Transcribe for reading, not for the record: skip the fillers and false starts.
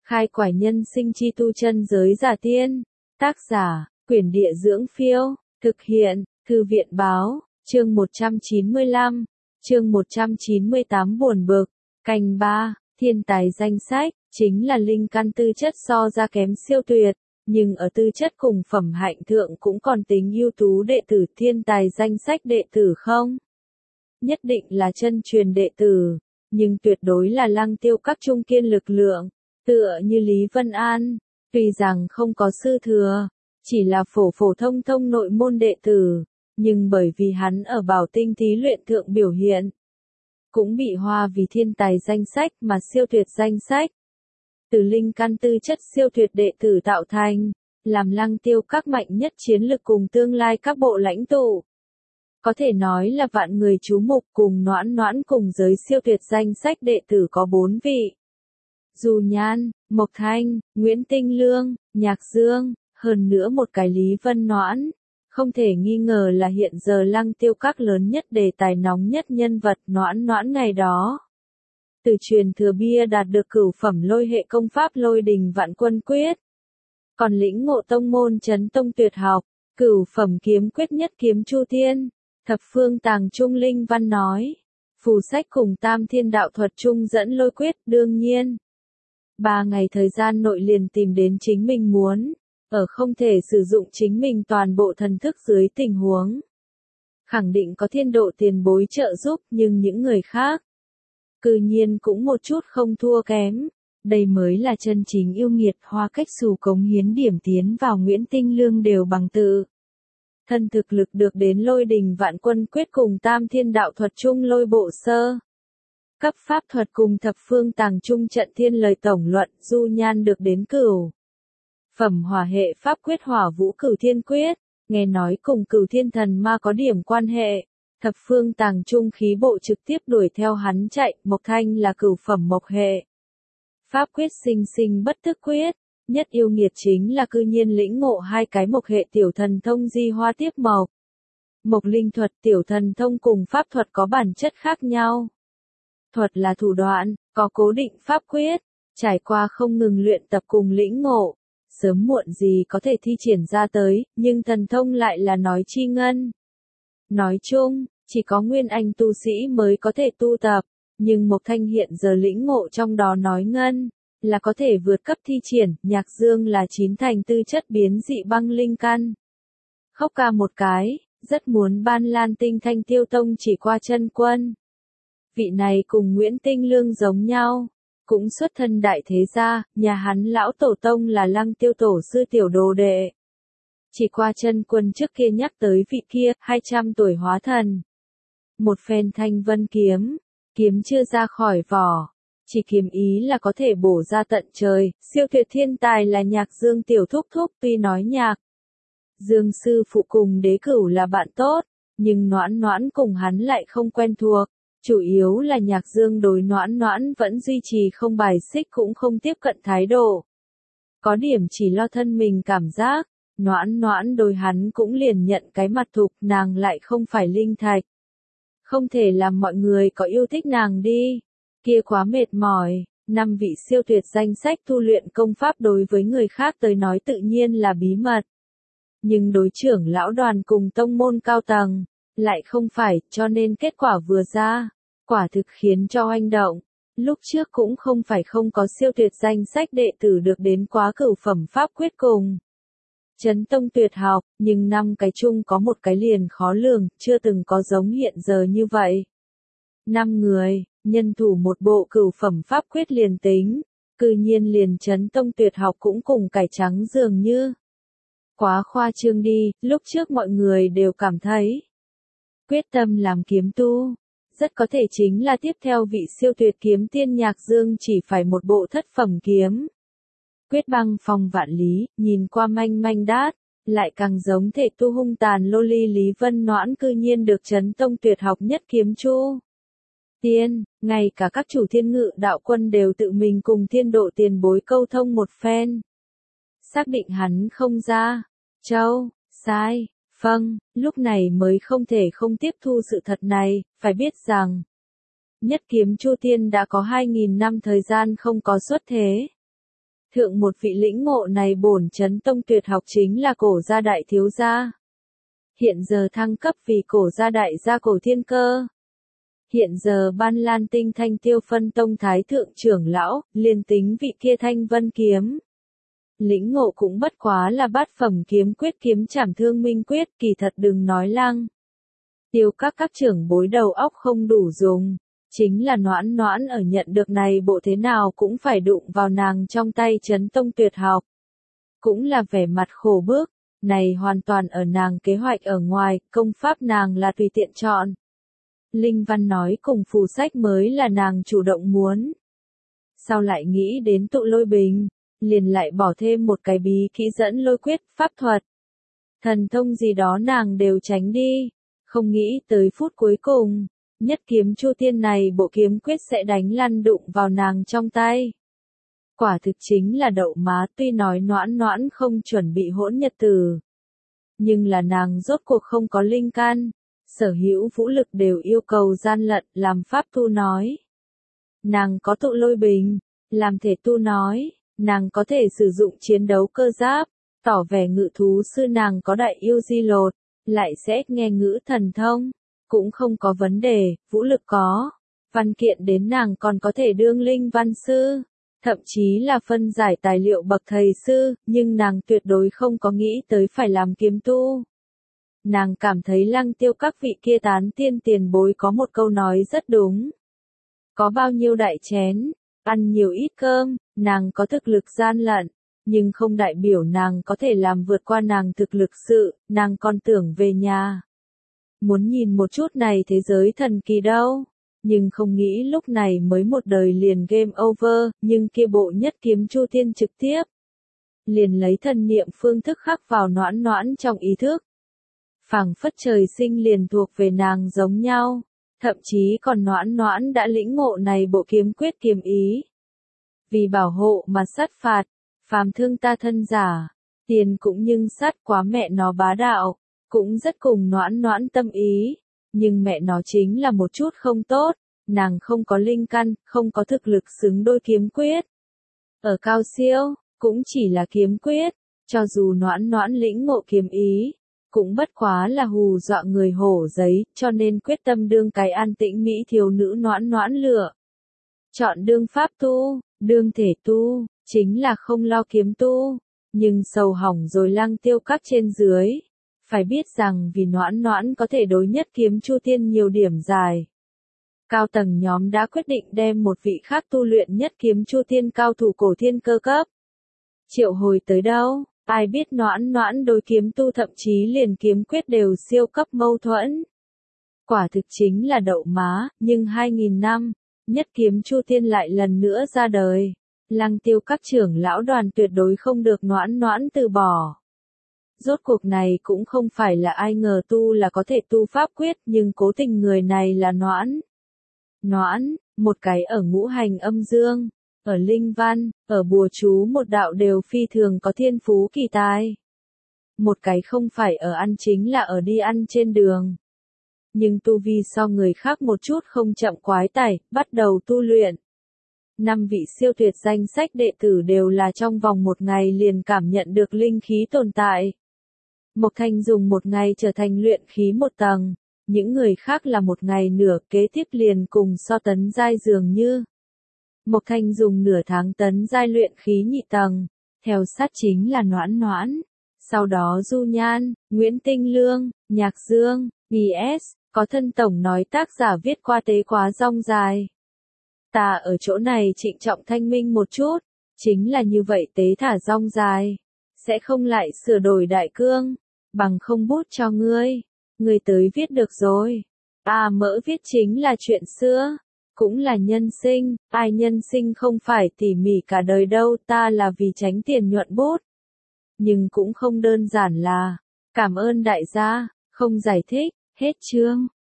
Khai quải nhân sinh chi tu chân giới giả tiên. Tác giả, Quyển Địa Dưỡng Phiêu. Thực hiện, Thư viện Báo. Chương 195. Chương 198 buồn bực. Canh 3. Thiên tài danh sách. Chính là linh căn tư chất so ra kém siêu tuyệt. Nhưng ở tư chất cùng phẩm hạnh thượng cũng còn tính ưu tú đệ tử. Thiên tài danh sách đệ tử không? Nhất định là chân truyền đệ tử. Nhưng tuyệt đối là Lăng Tiêu các trung kiên lực lượng. Tựa như Lý Vân An, tuy rằng không có sư thừa, chỉ là phổ phổ thông thông nội môn đệ tử, nhưng bởi vì hắn ở Bảo Tinh thí luyện thượng biểu hiện, cũng bị hoa vì thiên tài danh sách mà siêu tuyệt danh sách. Từ linh căn tư chất siêu tuyệt đệ tử tạo thành, làm Lăng Tiêu các mạnh nhất chiến lực cùng tương lai các bộ lãnh tụ. Có thể nói là vạn người chú mục cùng Noãn Noãn cùng giới siêu tuyệt danh sách đệ tử có 4 vị. Du Nhan, Mộc Thanh, Nguyễn Tinh Lương, Nhạc Dương, hơn nữa một cái Lý Vân Noãn, không thể nghi ngờ là hiện giờ Lăng Tiêu các lớn nhất đề tài nóng nhất nhân vật Noãn Noãn ngày đó. Từ truyền thừa bia đạt được cửu phẩm lôi hệ công pháp Lôi Đình Vạn Quân Quyết. Còn lĩnh ngộ tông môn Chấn Tông tuyệt học, cửu phẩm kiếm quyết nhất kiếm Chu Thiên, thập phương tàng trung linh văn nói. Phù sách cùng tam thiên đạo thuật trung dẫn lôi quyết đương nhiên. 3 ngày thời gian nội liền tìm đến chính mình muốn, ở không thể sử dụng chính mình toàn bộ thần thức dưới tình huống. Khẳng định có thiên độ tiền bối trợ giúp nhưng những người khác, cư nhiên cũng một chút không thua kém. Đây mới là chân chính yêu nghiệt hoa cách xù cống hiến điểm tiến vào Nguyễn Tinh Lương đều bằng tự. Thân thực lực được đến Lôi Đình Vạn Quân Quyết cùng tam thiên đạo thuật trung lôi bộ sơ. Cấp pháp thuật cùng thập phương tàng trung trận thiên lời tổng luận. Du Nhan được đến cửu phẩm hỏa hệ pháp quyết Hỏa Vũ Cửu Thiên Quyết, nghe nói cùng Cửu Thiên Thần Ma có điểm quan hệ. Thập phương tàng trung khí bộ trực tiếp đuổi theo hắn chạy. Mộc Thanh là cửu phẩm mộc hệ pháp quyết sinh sinh bất thức quyết. Nhất yêu nghiệt chính là cư nhiên lĩnh ngộ 2 cái mộc hệ tiểu thần thông di hoa tiếp mộc. Mộc linh thuật tiểu thần thông cùng pháp thuật có bản chất khác nhau. Thuật là thủ đoạn, có cố định pháp quyết, trải qua không ngừng luyện tập cùng lĩnh ngộ, sớm muộn gì có thể thi triển ra tới, nhưng thần thông lại là nói chi ngân. Nói chung, chỉ có nguyên anh tu sĩ mới có thể tu tập, nhưng Mộc Thanh hiện giờ lĩnh ngộ trong đó nói ngân, là có thể vượt cấp thi triển. Nhạc Dương là 9 thành tư chất biến dị băng linh căn. Khóc ca một cái, rất muốn ban Lan Tinh Thanh Tiêu Tông chỉ qua chân quân. Vị này cùng Nguyễn Tinh Lương giống nhau, cũng xuất thân đại thế gia, nhà hắn lão tổ tông là Lăng Tiêu tổ sư tiểu đồ đệ. Chỉ qua chân quân trước kia nhắc tới vị kia, 200 tuổi hóa thần. Một phen thanh vân kiếm, kiếm chưa ra khỏi vỏ, chỉ kiếm ý là có thể bổ ra tận trời. Siêu tuyệt thiên tài là Nhạc Dương tiểu thúc thúc. Tuy nói Nhạc Dương sư phụ cùng Đế Cửu là bạn tốt, nhưng Noãn Noãn cùng hắn lại không quen thuộc. Chủ yếu là Nhạc Dương đối Noãn Noãn vẫn duy trì không bài xích cũng không tiếp cận thái độ. Có điểm chỉ lo thân mình cảm giác, Noãn Noãn đối hắn cũng liền nhận cái mặt thục, nàng lại không phải linh thạch. Không thể làm mọi người có yêu thích nàng đi, kia quá mệt mỏi. 5 vị siêu tuyệt danh sách tu luyện công pháp đối với người khác tới nói tự nhiên là bí mật. Nhưng đối trưởng lão đoàn cùng tông môn cao tầng, lại không phải, cho nên kết quả vừa ra, quả thực khiến cho oanh động. Lúc trước cũng không phải không có siêu tuyệt danh sách đệ tử được đến quá cửu phẩm pháp quyết cùng Chấn Tông tuyệt học, nhưng 5 cái chung có một cái liền khó lường, chưa từng có giống hiện giờ như vậy. 5 người, nhân thủ một bộ cửu phẩm pháp quyết liền tính, cư nhiên liền Chấn Tông tuyệt học cũng cùng cải trắng dường như. Quá khoa trương đi, lúc trước mọi người đều cảm thấy quyết tâm làm kiếm tu, rất có thể chính là tiếp theo vị siêu tuyệt kiếm tiên Nhạc Dương chỉ phải một bộ thất phẩm kiếm. Quyết băng phong vạn lý, nhìn qua manh manh đát, lại càng giống thể tu hung tàn lô ly Lý Vân Noãn cư nhiên được Chấn Tông tuyệt học nhất kiếm Chu Tiên, ngay cả các chủ thiên ngự đạo quân đều tự mình cùng thiên độ tiền bối câu thông một phen. Xác định hắn không ra, châu, sai, vâng, lúc này mới không thể không tiếp thu sự thật này, phải biết rằng, nhất kiếm Chu Tiên đã có 2.000 năm thời gian không có xuất thế. Thượng một vị lĩnh ngộ này bổn chấn tông tuyệt học chính là Cổ gia đại thiếu gia. Hiện giờ thăng cấp vì Cổ gia đại gia Cổ Thiên Cơ. Hiện giờ Ban Lan Tinh Thanh Tiêu phân tông thái thượng trưởng lão, liền tính vị kia Thanh Vân kiếm. Lĩnh ngộ cũng bất quá là bát phẩm kiếm quyết kiếm trảm thương minh quyết, kỳ thật đừng nói Lăng Tiêu các trưởng bối đầu óc không đủ dùng. Chính là Noãn Noãn ở nhận được này bộ thế nào cũng phải đụng vào nàng trong tay chấn tông tuyệt học. Cũng là vẻ mặt khổ bức, này hoàn toàn ở nàng kế hoạch ở ngoài, công pháp nàng là tùy tiện chọn. Linh Văn nói cùng phù sách mới là nàng chủ động muốn. Sau lại nghĩ đến tụ lôi bình, liền lại bỏ thêm một cái bí kỹ dẫn lôi quyết, pháp thuật. Thần thông gì đó nàng đều tránh đi, không nghĩ tới phút cuối cùng. Nhất kiếm Chu Tiên này bộ kiếm quyết sẽ đánh lăn đụng vào nàng trong tay. Quả thực chính là đậu má, tuy nói Noãn Noãn không chuẩn bị hỗn nhật tử. Nhưng là nàng rốt cuộc không có linh căn, sở hữu vũ lực đều yêu cầu gian lận làm pháp tu nói. Nàng có tụ lôi bình, làm thể tu nói, nàng có thể sử dụng chiến đấu cơ giáp, tỏ vẻ ngự thú sư nàng có đại yêu di lột, lại sẽ nghe ngữ thần thông. Cũng không có vấn đề, vũ lực có, văn kiện đến nàng còn có thể đương linh văn sư, thậm chí là phân giải tài liệu bậc thầy sư, nhưng nàng tuyệt đối không có nghĩ tới phải làm kiếm tu. Nàng cảm thấy Lăng Tiêu các vị kia tán tiên tiền bối có một câu nói rất đúng. Có bao nhiêu đại chén, ăn nhiều ít cơm, nàng có thực lực gian lận, nhưng không đại biểu nàng có thể làm vượt qua nàng thực lực sự, nàng còn tưởng về nhà. Muốn nhìn một chút này thế giới thần kỳ đâu, nhưng không nghĩ lúc này mới một đời liền game over, nhưng kia bộ nhất kiếm Chu Tiên trực tiếp. Liền lấy thần niệm phương thức khắc vào Noãn Noãn trong ý thức. Phảng phất trời sinh liền thuộc về nàng giống nhau, thậm chí còn Noãn Noãn đã lĩnh ngộ này bộ kiếm quyết kiếm ý. Vì bảo hộ mà sát phạt, phàm thương ta thân giả, tiền cũng nhưng sát quá mẹ nó bá đạo. Cũng rất cùng Noãn Noãn tâm ý, nhưng mẹ nó chính là một chút không tốt, nàng không có linh căn, không có thực lực xứng đôi kiếm quyết. Ở cao siêu, cũng chỉ là kiếm quyết, cho dù Noãn Noãn lĩnh ngộ kiếm ý, cũng bất quá là hù dọa người hổ giấy, cho nên quyết tâm đương cái an tĩnh mỹ thiếu nữ Noãn Noãn lựa. Chọn đương pháp tu, đương thể tu, chính là không lo kiếm tu, nhưng sầu hỏng rồi Lăng Tiêu các trên dưới. Phải biết rằng vì Noãn Noãn có thể đối nhất kiếm Chu Tiên nhiều điểm dài. Cao tầng nhóm đã quyết định đem một vị khác tu luyện nhất kiếm Chu Tiên cao thủ Cổ Thiên Cơ cấp. Triệu hồi tới đâu, ai biết Noãn Noãn đối kiếm tu thậm chí liền kiếm quyết đều siêu cấp mâu thuẫn. Quả thực chính là đậu má, nhưng 2000 năm, nhất kiếm Chu Tiên lại lần nữa ra đời. Lăng Tiêu các trưởng lão đoàn tuyệt đối không được Noãn Noãn từ bỏ. Rốt cuộc này cũng không phải là ai ngờ tu là có thể tu pháp quyết, nhưng cố tình người này là Noãn. Noãn, một cái ở ngũ hành âm dương, ở linh văn, ở bùa chú một đạo đều phi thường có thiên phú kỳ tài. Một cái không phải ở ăn chính là ở đi ăn trên đường. Nhưng tu vi so người khác một chút không chậm quái tải, bắt đầu tu luyện. 5 vị siêu tuyệt danh sách đệ tử đều là trong vòng một ngày liền cảm nhận được linh khí tồn tại. Mộc Thanh dùng một ngày trở thành luyện khí một tầng, những người khác là một ngày nửa kế tiếp liền cùng so tấn giai dường như. Mộc Thanh dùng nửa tháng tấn giai luyện khí nhị tầng, theo sát chính là Noãn Noãn, sau đó Du Nhan, Nguyễn Tinh Lương, Nhạc Dương, G.S, có thân tổng nói tác giả viết qua tế quá rong dài. Ta ở chỗ này trịnh trọng thanh minh một chút, chính là như vậy tế thả rong dài, sẽ không lại sửa đổi đại cương. Bằng không bút cho ngươi tới viết được rồi. Mỡ viết chính là chuyện xưa, cũng là nhân sinh, ai nhân sinh không phải tỉ mỉ cả đời đâu, ta là vì tránh tiền nhuận bút. Nhưng cũng không đơn giản là, cảm ơn đại gia, không giải thích, hết chương.